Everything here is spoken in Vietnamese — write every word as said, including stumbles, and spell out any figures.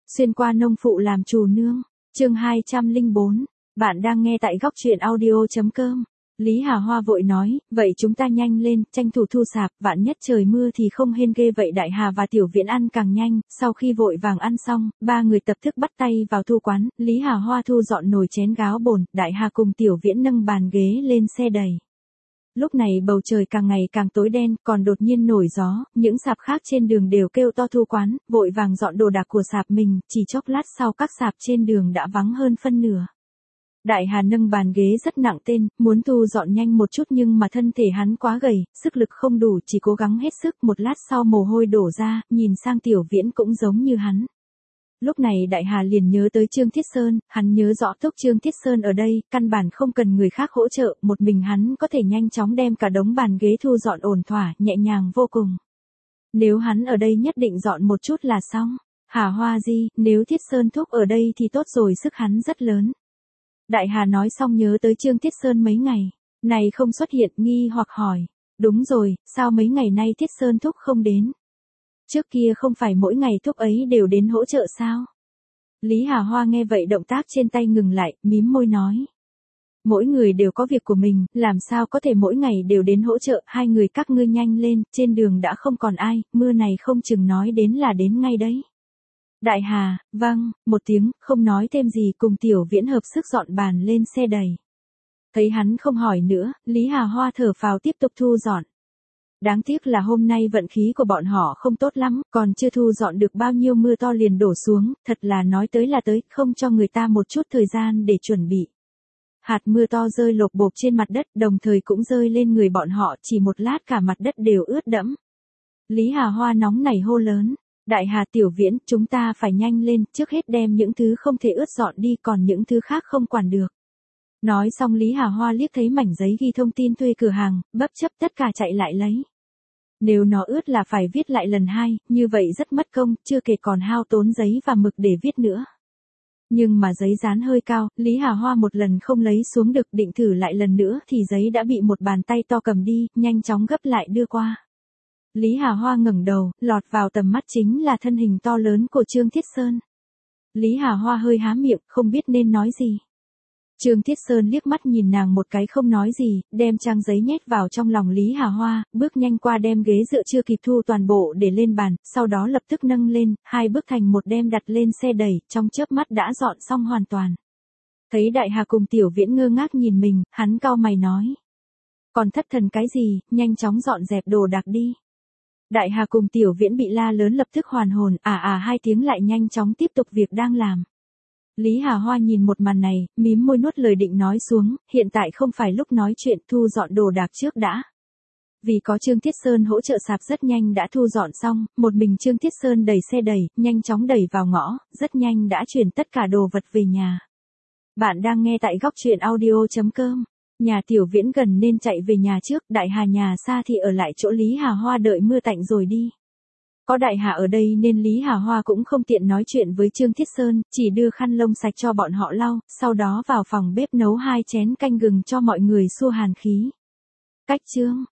Xuyên qua nông phụ làm chủ nương. Chương hai trăm lẻ bốn. Bạn đang nghe tại góc truyện audio chấm com. Lý Hà Hoa vội nói, vậy chúng ta nhanh lên, tranh thủ thu sạp, vạn nhất trời mưa thì không hên ghê vậy. Đại Hà và Tiểu Viễn ăn càng nhanh, sau khi vội vàng ăn xong, ba người tập thức bắt tay vào thu quán. Lý Hà Hoa thu dọn nồi chén gáo bồn, Đại Hà cùng Tiểu Viễn nâng bàn ghế lên xe đẩy. Lúc này bầu trời càng ngày càng tối đen, còn đột nhiên nổi gió, những sạp khác trên đường đều kêu to thu quán, vội vàng dọn đồ đạc của sạp mình, chỉ chốc lát sau các sạp trên đường đã vắng hơn phân nửa. Đại Hà nâng bàn ghế rất nặng tên, muốn thu dọn nhanh một chút nhưng mà thân thể hắn quá gầy, sức lực không đủ, chỉ cố gắng hết sức. Một lát sau mồ hôi đổ ra, nhìn sang Tiểu Viễn cũng giống như hắn. Lúc này Đại Hà liền nhớ tới Trương Thiết Sơn, hắn nhớ rõ thúc Trương Thiết Sơn ở đây, căn bản không cần người khác hỗ trợ, một mình hắn có thể nhanh chóng đem cả đống bàn ghế thu dọn ổn thỏa, nhẹ nhàng vô cùng. Nếu hắn ở đây nhất định dọn một chút là xong. Hà Hoa Di, nếu Thiết Sơn thúc ở đây thì tốt rồi, sức hắn rất lớn. Đại Hà nói xong nhớ tới Trương Thiết Sơn mấy ngày này không xuất hiện, nghi hoặc hỏi. Đúng rồi, sao mấy ngày nay Thiết Sơn thúc không đến? Trước kia không phải mỗi ngày thúc ấy đều đến hỗ trợ sao? Lý Hà Hoa nghe vậy động tác trên tay ngừng lại, mím môi nói. Mỗi người đều có việc của mình, làm sao có thể mỗi ngày đều đến hỗ trợ. Hai người các ngươi nhanh lên, trên đường đã không còn ai, mưa này không chừng nói đến là đến ngay đấy. Đại Hà, vâng, một tiếng, không nói thêm gì, cùng Tiểu Viễn hợp sức dọn bàn lên xe đẩy. Thấy hắn không hỏi nữa, Lý Hà Hoa thở phào tiếp tục thu dọn. Đáng tiếc là hôm nay vận khí của bọn họ không tốt lắm, còn chưa thu dọn được bao nhiêu mưa to liền đổ xuống, thật là nói tới là tới, không cho người ta một chút thời gian để chuẩn bị. Hạt mưa to rơi lộp bộp trên mặt đất, đồng thời cũng rơi lên người bọn họ, chỉ một lát cả mặt đất đều ướt đẫm. Lý Hà Hoa nóng nảy hô lớn. Đại Hà, Tiểu Viễn, chúng ta phải nhanh lên, trước hết đem những thứ không thể ướt dọn đi, còn những thứ khác không quản được. Nói xong Lý Hà Hoa liếc thấy mảnh giấy ghi thông tin thuê cửa hàng, bấp chấp tất cả chạy lại lấy. Nếu nó ướt là phải viết lại lần hai, như vậy rất mất công, chưa kể còn hao tốn giấy và mực để viết nữa. Nhưng mà giấy dán hơi cao, Lý Hà Hoa một lần không lấy xuống được, định thử lại lần nữa thì giấy đã bị một bàn tay to cầm đi, nhanh chóng gấp lại đưa qua. Lý Hà Hoa ngẩng đầu, lọt vào tầm mắt chính là thân hình to lớn của Trương Thiết Sơn. Lý Hà Hoa hơi há miệng, không biết nên nói gì. Trương Thiết Sơn liếc mắt nhìn nàng một cái không nói gì, đem trang giấy nhét vào trong lòng Lý Hà Hoa, bước nhanh qua đem ghế dựa chưa kịp thu toàn bộ để lên bàn, sau đó lập tức nâng lên, hai bước thành một đem đặt lên xe đẩy, trong chớp mắt đã dọn xong hoàn toàn. Thấy Đại Hà cùng Tiểu Viễn ngơ ngác nhìn mình, hắn cau mày nói. Còn thất thần cái gì, nhanh chóng dọn dẹp đồ đạc đi. Đại Hà cùng Tiểu Viễn bị la lớn lập tức hoàn hồn, à à hai tiếng lại nhanh chóng tiếp tục việc đang làm. Lý Hà Hoa nhìn một màn này, mím môi nuốt lời định nói xuống, hiện tại không phải lúc nói chuyện, thu dọn đồ đạc trước đã. Vì có Trương Thiết Sơn hỗ trợ sạp rất nhanh đã thu dọn xong, một mình Trương Thiết Sơn đẩy xe đẩy, nhanh chóng đẩy vào ngõ, rất nhanh đã chuyển tất cả đồ vật về nhà. Bạn đang nghe tại góc truyện audio chấm com. Nhà Tiểu Viễn gần nên chạy về nhà trước, Đại Hà nhà xa thì ở lại chỗ Lý Hà Hoa đợi mưa tạnh rồi đi. Có Đại Hà ở đây nên Lý Hà Hoa cũng không tiện nói chuyện với Trương Thiết Sơn, chỉ đưa khăn lông sạch cho bọn họ lau, sau đó vào phòng bếp nấu hai chén canh gừng cho mọi người xua hàn khí. Cách chương